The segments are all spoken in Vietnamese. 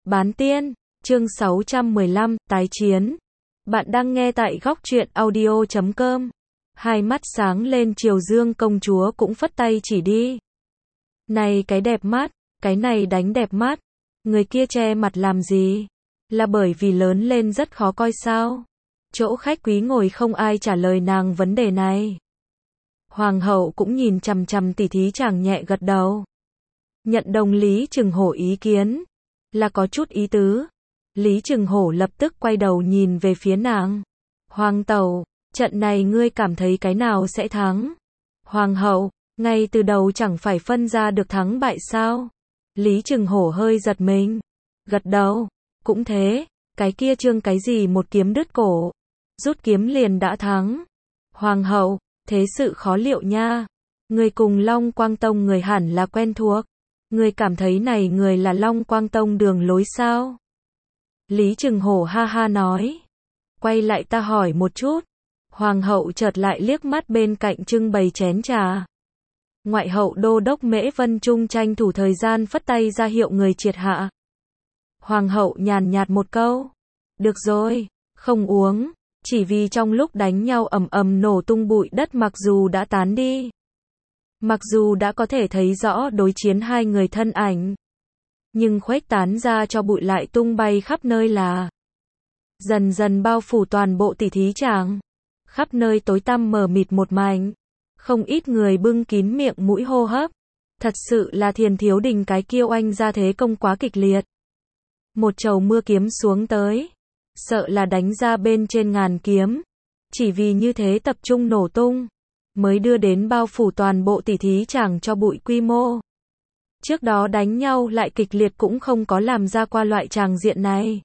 Bán tiên, chương 615, tái chiến. Bạn đang nghe tại góc truyện audio.com. Hai mắt sáng lên, Triều Dương công chúa cũng phất tay chỉ đi. Này cái đẹp mắt, cái này đánh đẹp mắt. Người kia che mặt làm gì? Là bởi vì lớn lên rất khó coi sao? Chỗ khách quý ngồi không ai trả lời nàng vấn đề này. Hoàng hậu cũng nhìn chằm chằm tỉ thí chàng, nhẹ gật đầu. Nhận đồng Lý Trừng Hổ ý kiến. Là có chút ý tứ. Lý Trừng Hổ lập tức quay đầu nhìn về phía nàng. Hoàng tẩu, trận này ngươi cảm thấy cái nào sẽ thắng? Hoàng hậu, ngay từ đầu chẳng phải phân ra được thắng bại sao? Lý Trừng Hổ hơi giật mình. Gật đầu, cũng thế, cái kia Trương cái gì một kiếm đứt cổ. Rút kiếm liền đã thắng. Hoàng hậu, thế sự khó liệu nha. Người cùng Long Quang Tông người hẳn là quen thuộc. Người cảm thấy này người là Long Quang Tông đường lối sao? Lý Trừng Hổ ha ha nói. Quay lại ta hỏi một chút. Hoàng hậu chợt lại liếc mắt bên cạnh trưng bày chén trà. Ngoại hậu đô đốc Mễ Vân Trung tranh thủ thời gian phất tay ra hiệu người triệt hạ. Hoàng hậu nhàn nhạt một câu. Được rồi, không uống. Chỉ vì trong lúc đánh nhau ầm ầm nổ tung bụi đất, mặc dù đã tán đi. Mặc dù đã có thể thấy rõ đối chiến hai người thân ảnh. Nhưng khuếch tán ra cho bụi lại tung bay khắp nơi là. Dần dần bao phủ toàn bộ tỉ thí tràng. Khắp nơi tối tăm mờ mịt một mảnh. Không ít người bưng kín miệng mũi hô hấp. Thật sự là Thiền Thiếu Đình cái kia oanh ra thế công quá kịch liệt. Một chầu mưa kiếm xuống tới. Sợ là đánh ra bên trên ngàn kiếm. Chỉ vì như thế tập trung nổ tung. Mới đưa đến bao phủ toàn bộ tỉ thí tràng cho bụi quy mô. Trước đó đánh nhau lại kịch liệt cũng không có làm ra qua loại tràng diện này.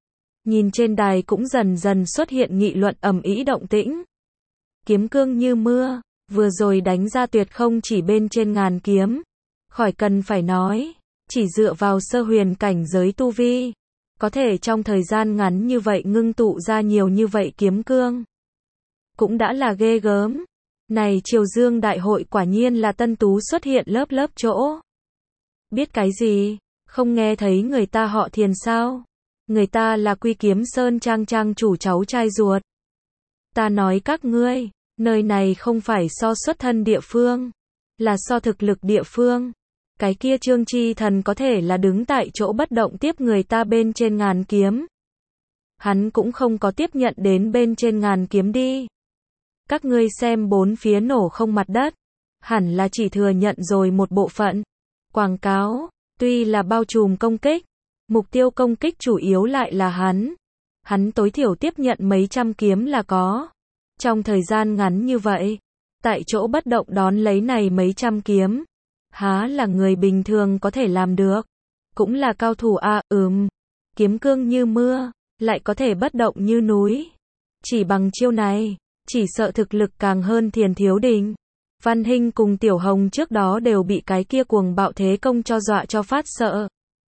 Nhìn trên đài cũng dần dần xuất hiện nghị luận ầm ĩ động tĩnh. Kiếm cương như mưa, vừa rồi đánh ra tuyệt không chỉ bên trên ngàn kiếm. Khỏi cần phải nói, chỉ dựa vào sơ huyền cảnh giới tu vi. Có thể trong thời gian ngắn như vậy ngưng tụ ra nhiều như vậy kiếm cương. Cũng đã là ghê gớm. Này Triều Dương đại hội quả nhiên là tân tú xuất hiện lớp lớp chỗ. Biết cái gì, không nghe thấy người ta họ Thiền sao? Người ta là Quy Kiếm Sơn trang trang chủ cháu trai ruột. Ta nói các ngươi, nơi này không phải so xuất thân địa phương, là so thực lực địa phương. Cái kia Trương Chi Thần có thể là đứng tại chỗ bất động tiếp người ta bên trên ngàn kiếm. Hắn cũng không có tiếp nhận đến bên trên ngàn kiếm đi. Các ngươi xem bốn phía nổ không mặt đất, hẳn là chỉ thừa nhận rồi một bộ phận. Quảng cáo, tuy là bao trùm công kích, mục tiêu công kích chủ yếu lại là hắn. Hắn tối thiểu tiếp nhận mấy trăm kiếm là có. Trong thời gian ngắn như vậy, tại chỗ bất động đón lấy này mấy trăm kiếm. Há là người bình thường có thể làm được. Cũng là cao thủ a, kiếm cương như mưa, lại có thể bất động như núi. Chỉ bằng chiêu này, chỉ sợ thực lực càng hơn Thiền Thiếu Đình. Văn Hinh cùng Tiểu Hồng trước đó đều bị cái kia cuồng bạo thế công cho dọa cho phát sợ.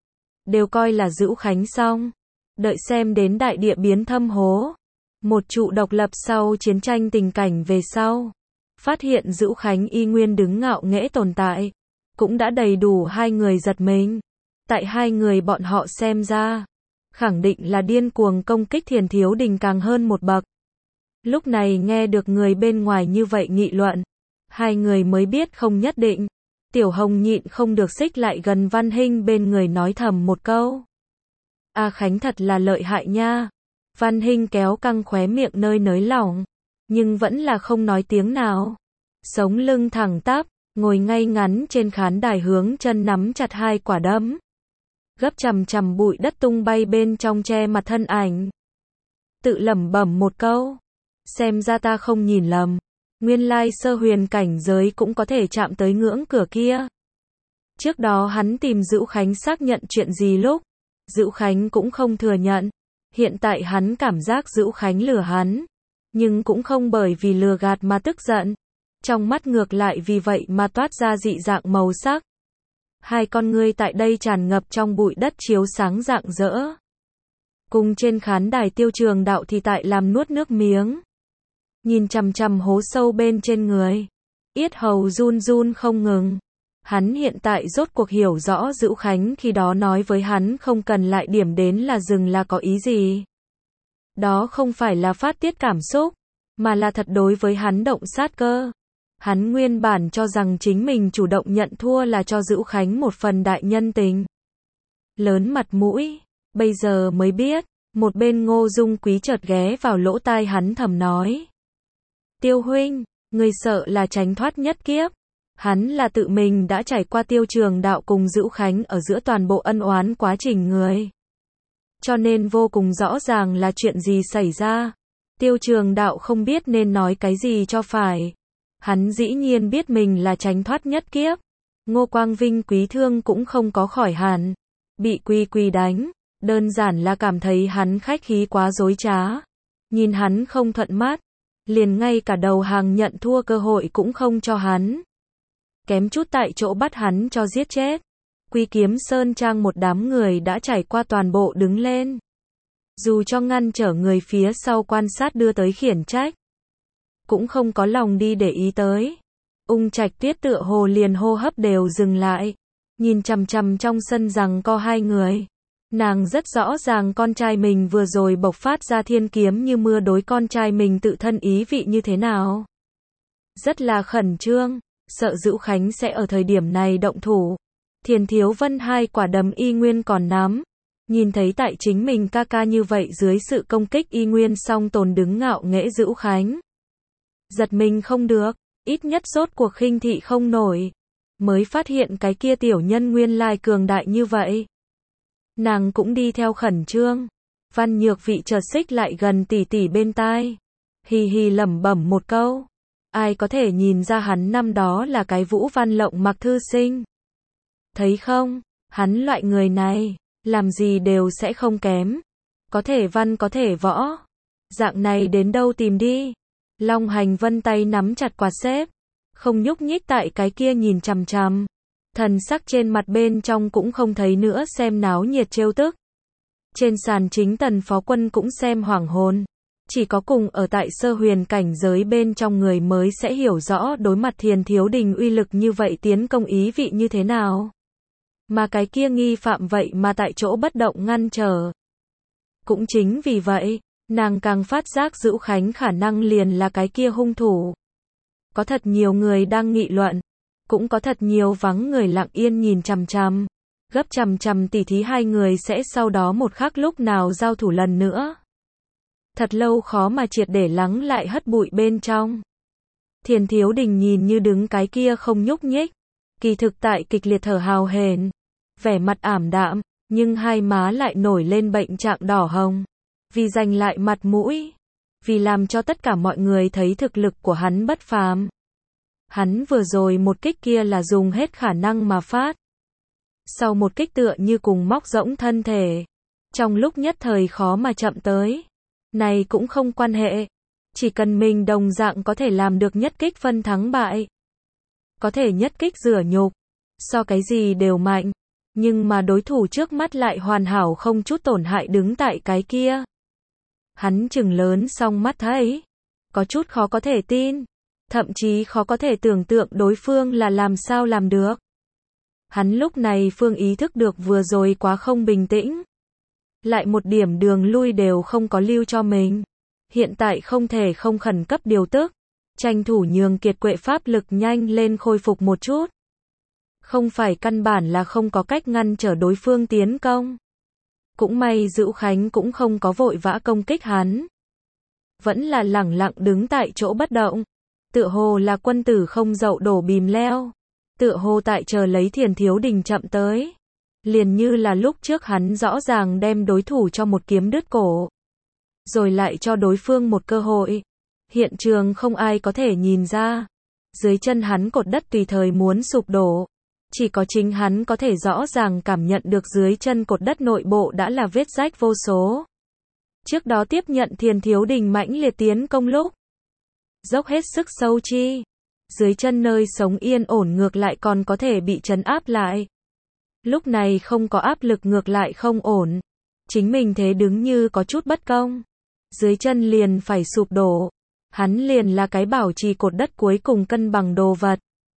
Đều coi là Dữu Khánh xong. Đợi xem đến đại địa biến thâm hố. Một trụ độc lập sau chiến tranh tình cảnh về sau. Phát hiện Dữu Khánh y nguyên đứng ngạo nghễ tồn tại. Cũng đã đầy đủ hai người giật mình. Tại hai người bọn họ xem ra. Khẳng định là điên cuồng công kích Thiền Thiếu Đình càng hơn một bậc. Lúc này nghe được người bên ngoài như vậy nghị luận. Hai người mới biết không nhất định. Tiểu Hồng nhịn không được xích lại gần Văn Hinh bên người nói thầm một câu. A Khánh thật là lợi hại nha. Văn Hinh kéo căng khóe miệng nơi nới lỏng. Nhưng vẫn là không nói tiếng nào. Sống lưng thẳng tắp, ngồi ngay ngắn trên khán đài hướng chân nắm chặt hai quả đấm. Gấp chằm chằm bụi đất tung bay bên trong che mặt thân ảnh. Tự lẩm bẩm một câu. Xem ra ta không nhìn lầm. Nguyên lai sơ huyền cảnh giới cũng có thể chạm tới ngưỡng cửa kia. Trước đó hắn tìm Dữu Khánh xác nhận chuyện gì lúc. Dữu Khánh cũng không thừa nhận. Hiện tại hắn cảm giác Dữu Khánh lừa hắn. Nhưng cũng không bởi vì lừa gạt mà tức giận. Trong mắt ngược lại vì vậy mà toát ra dị dạng màu sắc. Hai con ngươi tại đây tràn ngập trong bụi đất chiếu sáng rạng rỡ. Cùng trên khán đài Tiêu Trường Đạo thì tại làm nuốt nước miếng. Nhìn chằm chằm hố sâu bên trên người. Yết hầu run run không ngừng. Hắn hiện tại rốt cuộc hiểu rõ Dữu Khánh khi đó nói với hắn không cần lại điểm đến là dừng là có ý gì. Đó không phải là phát tiết cảm xúc, mà là thật đối với hắn động sát cơ. Hắn nguyên bản cho rằng chính mình chủ động nhận thua là cho Dữu Khánh một phần đại nhân tình. Lớn mặt mũi, bây giờ mới biết, một bên Ngô Dung Quý chợt ghé vào lỗ tai hắn thầm nói. Tiêu huynh, người sợ là tránh thoát nhất kiếp. Hắn là tự mình đã trải qua Tiêu Trường Đạo cùng Dữu Khánh ở giữa toàn bộ ân oán quá trình người. Cho nên vô cùng rõ ràng là chuyện gì xảy ra. Tiêu Trường Đạo không biết nên nói cái gì cho phải. Hắn dĩ nhiên biết mình là tránh thoát nhất kiếp. Ngô Quang Vinh quý thương cũng không có khỏi hẳn. Bị Quy đánh, đơn giản là cảm thấy hắn khách khí quá dối trá. Nhìn hắn không thuận mắt, liền ngay cả đầu hàng nhận thua cơ hội cũng không cho hắn. Kém chút tại chỗ bắt hắn cho giết chết. Quy Kiếm Sơn Trang một đám người đã trải qua toàn bộ đứng lên. Dù cho ngăn trở người phía sau quan sát đưa tới khiển trách, cũng không có lòng đi để ý tới. Ung Trạch Tuyết tựa hồ liền hô hấp đều dừng lại, nhìn chằm chằm trong sân giằng co hai người. Nàng rất rõ ràng con trai mình vừa rồi bộc phát ra thiên kiếm như mưa đối con trai mình tự thân ý vị như thế nào. Rất là khẩn trương, sợ Dữu Khánh sẽ ở thời điểm này động thủ. Thiền Thiếu Vân hai quả đấm y nguyên còn nắm. Nhìn thấy tại chính mình ca ca như vậy dưới sự công kích y nguyên song tồn đứng ngạo nghễ Dữu Khánh. Giật mình không được, ít nhất rốt cuộc khinh thị không nổi. Mới phát hiện cái kia tiểu nhân nguyên lai cường đại như vậy. Nàng cũng đi theo khẩn trương. Văn Nhược Vị chợt xích lại gần tỷ tỷ bên tai. Hì hì lẩm bẩm một câu. Ai có thể nhìn ra hắn năm đó là cái Vũ Văn Lộng Mặc thư sinh. Thấy không, hắn loại người này, làm gì đều sẽ không kém. Có thể văn có thể võ. Dạng này đến đâu tìm đi. Long Hành Vân tay nắm chặt quạt xếp. Không nhúc nhích tại cái kia nhìn chằm chằm. Thần sắc trên mặt bên trong cũng không thấy nữa xem náo nhiệt trêu tức. Trên sàn chính Tần Phó Quân cũng xem hoảng hồn. Chỉ có cùng ở tại sơ huyền cảnh giới bên trong người mới sẽ hiểu rõ đối mặt Thiền Thiếu Đình uy lực như vậy tiến công ý vị như thế nào. Mà cái kia nghi phạm vậy mà tại chỗ bất động ngăn trở. Cũng chính vì vậy, nàng càng phát giác Dữu Khánh khả năng liền là cái kia hung thủ. Có thật nhiều người đang nghị luận, cũng có thật nhiều vắng người lặng yên nhìn chằm chằm, gấp chằm chằm tỉ thí hai người sẽ sau đó một khắc lúc nào giao thủ lần nữa. Thật lâu khó mà triệt để lắng lại hất bụi bên trong. Thiền Thiếu Đình nhìn như đứng cái kia không nhúc nhích, kỳ thực tại kịch liệt thở hào hển, vẻ mặt ảm đạm, nhưng hai má lại nổi lên bệnh trạng đỏ hồng. Vì giành lại mặt mũi, vì làm cho tất cả mọi người thấy thực lực của hắn bất phàm. Hắn vừa rồi một kích kia là dùng hết khả năng mà phát. Sau một kích tựa như cùng móc rỗng thân thể. Trong lúc nhất thời khó mà chậm tới. Này cũng không quan hệ. Chỉ cần mình đồng dạng có thể làm được nhất kích phân thắng bại. Có thể nhất kích rửa nhục. So cái gì đều mạnh. Nhưng mà đối thủ trước mắt lại hoàn hảo không chút tổn hại đứng tại cái kia. Hắn trừng lớn song mắt thấy. Có chút khó có thể tin. Thậm chí khó có thể tưởng tượng đối phương là làm sao làm được. Hắn lúc này phương ý thức được vừa rồi quá không bình tĩnh. Lại một điểm đường lui đều không có lưu cho mình. Hiện tại không thể không khẩn cấp điều tức. Tranh thủ nhường kiệt quệ pháp lực nhanh lên khôi phục một chút. Không phải căn bản là không có cách ngăn trở đối phương tiến công. Cũng may Dữu Khánh cũng không có vội vã công kích hắn. Vẫn là lẳng lặng đứng tại chỗ bất động. Tựa hồ là quân tử không dậu đổ bìm leo. Tựa hồ tại chờ lấy Thiền Thiếu Đình chậm tới. Liền như là lúc trước hắn rõ ràng đem đối thủ cho một kiếm đứt cổ. Rồi lại cho đối phương một cơ hội. Hiện trường không ai có thể nhìn ra. Dưới chân hắn cột đất tùy thời muốn sụp đổ. Chỉ có chính hắn có thể rõ ràng cảm nhận được dưới chân cột đất nội bộ đã là vết rách vô số. Trước đó tiếp nhận Thiền Thiếu Đình mãnh liệt tiến công lúc. Dốc hết sức sâu chi. Dưới chân nơi sống yên ổn ngược lại còn có thể bị trấn áp lại. Lúc này không có áp lực ngược lại không ổn. Chính mình thế đứng như có chút bất công. Dưới chân liền phải sụp đổ. Hắn liền là cái bảo trì cột đất cuối cùng cân bằng đồ vật.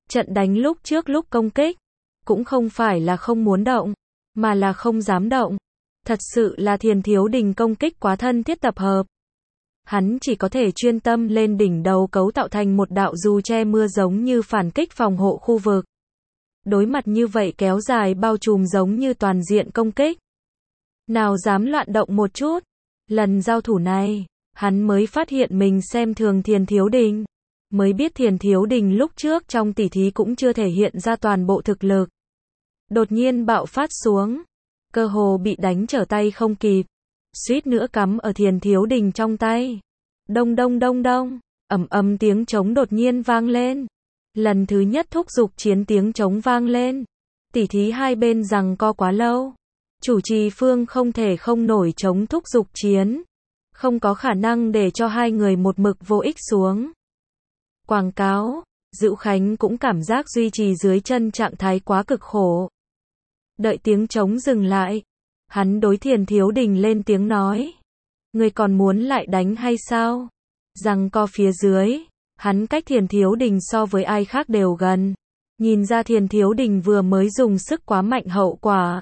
Trận đánh lúc trước lúc công kích, cũng không phải là không muốn động, mà là không dám động. Thật sự là Thiền Thiếu Đình công kích quá thân thiết tập hợp. Hắn chỉ có thể chuyên tâm lên đỉnh đầu cấu tạo thành một đạo dù che mưa giống như phản kích phòng hộ khu vực. Đối mặt như vậy kéo dài bao trùm giống như toàn diện công kích. Nào dám loạn động một chút. Lần giao thủ này, hắn mới phát hiện mình xem thường Thiền Thiếu Đình. Mới biết Thiền Thiếu Đình lúc trước trong tỉ thí cũng chưa thể hiện ra toàn bộ thực lực. Đột nhiên bạo phát xuống. Cơ hồ bị đánh trở tay không kịp. Suýt nữa cắm ở Thiền Thiếu Đình trong tay. Đông đông đông đông. Ầm ầm tiếng trống đột nhiên vang lên. Lần thứ nhất thúc giục chiến tiếng trống vang lên. Tỉ thí hai bên giằng co quá lâu. Chủ trì phương không thể không nổi trống thúc giục chiến. Không có khả năng để cho hai người một mực vô ích xuống. Quảng cáo, Dữu Khánh cũng cảm giác duy trì dưới chân trạng thái quá cực khổ. Đợi tiếng trống dừng lại. Hắn đối Thiền Thiếu Đình lên tiếng nói. Người còn muốn lại đánh hay sao? Giằng co phía dưới. Hắn cách Thiền Thiếu Đình so với ai khác đều gần. Nhìn ra Thiền Thiếu Đình vừa mới dùng sức quá mạnh hậu quả.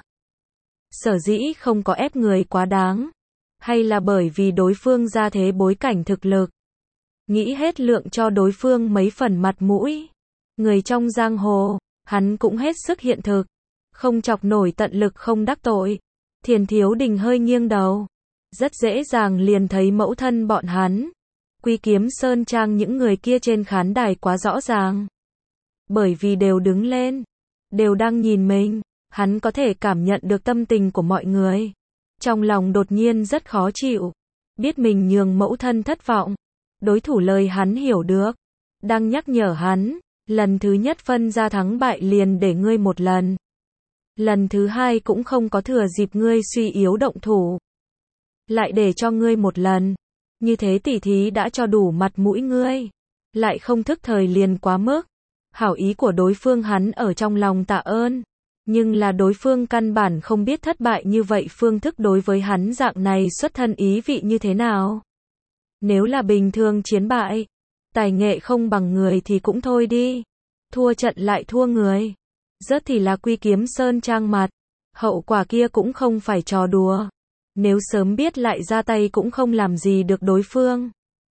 Sở dĩ không có ép người quá đáng. Hay là bởi vì đối phương ra thế bối cảnh thực lực. Nghĩ hết lượng cho đối phương mấy phần mặt mũi. Người trong giang hồ, hắn cũng hết sức hiện thực. Không chọc nổi tận lực không đắc tội. Thiền Thiếu Đình hơi nghiêng đầu. Rất dễ dàng liền thấy mẫu thân bọn hắn. Quy Kiếm Sơn Trang những người kia trên khán đài quá rõ ràng. Bởi vì đều đứng lên. Đều đang nhìn mình. Hắn có thể cảm nhận được tâm tình của mọi người. Trong lòng đột nhiên rất khó chịu. Biết mình nhường mẫu thân thất vọng. Đối thủ lời hắn hiểu được. Đang nhắc nhở hắn. Lần thứ nhất phân ra thắng bại liền để ngươi một lần. Lần thứ hai cũng không có thừa dịp ngươi suy yếu động thủ. Lại để cho ngươi một lần. Như thế tỉ thí đã cho đủ mặt mũi ngươi. Lại không thức thời liền quá mức. Hảo ý của đối phương hắn ở trong lòng tạ ơn. Nhưng là đối phương căn bản không biết thất bại như vậy phương thức đối với hắn dạng này xuất thân ý vị như thế nào. Nếu là bình thường chiến bại, tài nghệ không bằng người thì cũng thôi đi. Thua trận lại thua người. Rớt thì là Quy Kiếm Sơn Trang mặt. Hậu quả kia cũng không phải trò đùa. Nếu sớm biết lại ra tay cũng không làm gì được đối phương.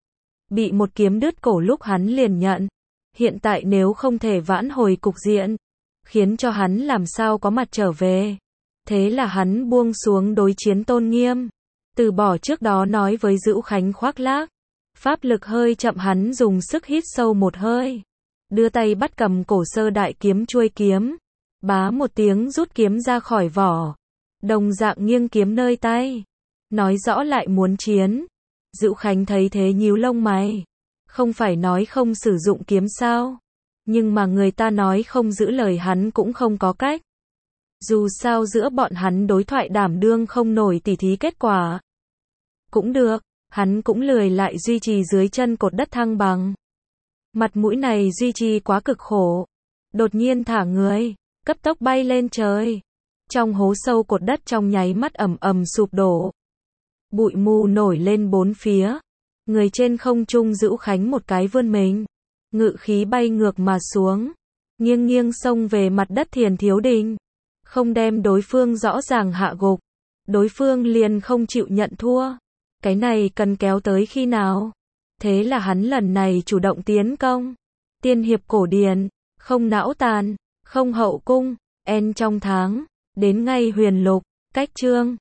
Bị một kiếm đứt cổ lúc hắn liền nhận. Hiện tại nếu không thể vãn hồi cục diện, khiến cho hắn làm sao có mặt trở về. Thế là hắn buông xuống đối chiến tôn nghiêm. Từ bỏ trước đó nói với Dữu Khánh khoác lác. Pháp lực hơi chậm hắn dùng sức hít sâu một hơi. Đưa tay bắt cầm cổ sơ đại kiếm chuôi kiếm. Bá một tiếng rút kiếm ra khỏi vỏ. Đồng dạng nghiêng kiếm nơi tay. Nói rõ lại muốn chiến. Dữu Khánh thấy thế nhíu lông mày. Không phải nói không sử dụng kiếm sao? Nhưng mà người ta nói không giữ lời hắn cũng không có cách. Dù sao giữa bọn hắn đối thoại đảm đương không nổi tỉ thí kết quả. Cũng được, hắn cũng lười lại duy trì dưới chân cột đất thăng bằng. Mặt mũi này duy trì quá cực khổ. Đột nhiên thả người, cấp tốc bay lên trời. Trong hố sâu cột đất trong nháy mắt ầm ầm sụp đổ. Bụi mù nổi lên bốn phía. Người trên không trung Dữu Khánh một cái vươn mình. Ngự khí bay ngược mà xuống. Nghiêng nghiêng xông về mặt đất Thiền Thiếu Đình. Không đem đối phương rõ ràng hạ gục. Đối phương liền không chịu nhận thua. Cái này cần kéo tới khi nào? Thế là hắn lần này chủ động tiến công. Tiên hiệp cổ điển, không não tàn, không hậu cung, en trong tháng, đến ngay huyền lục, cách chương.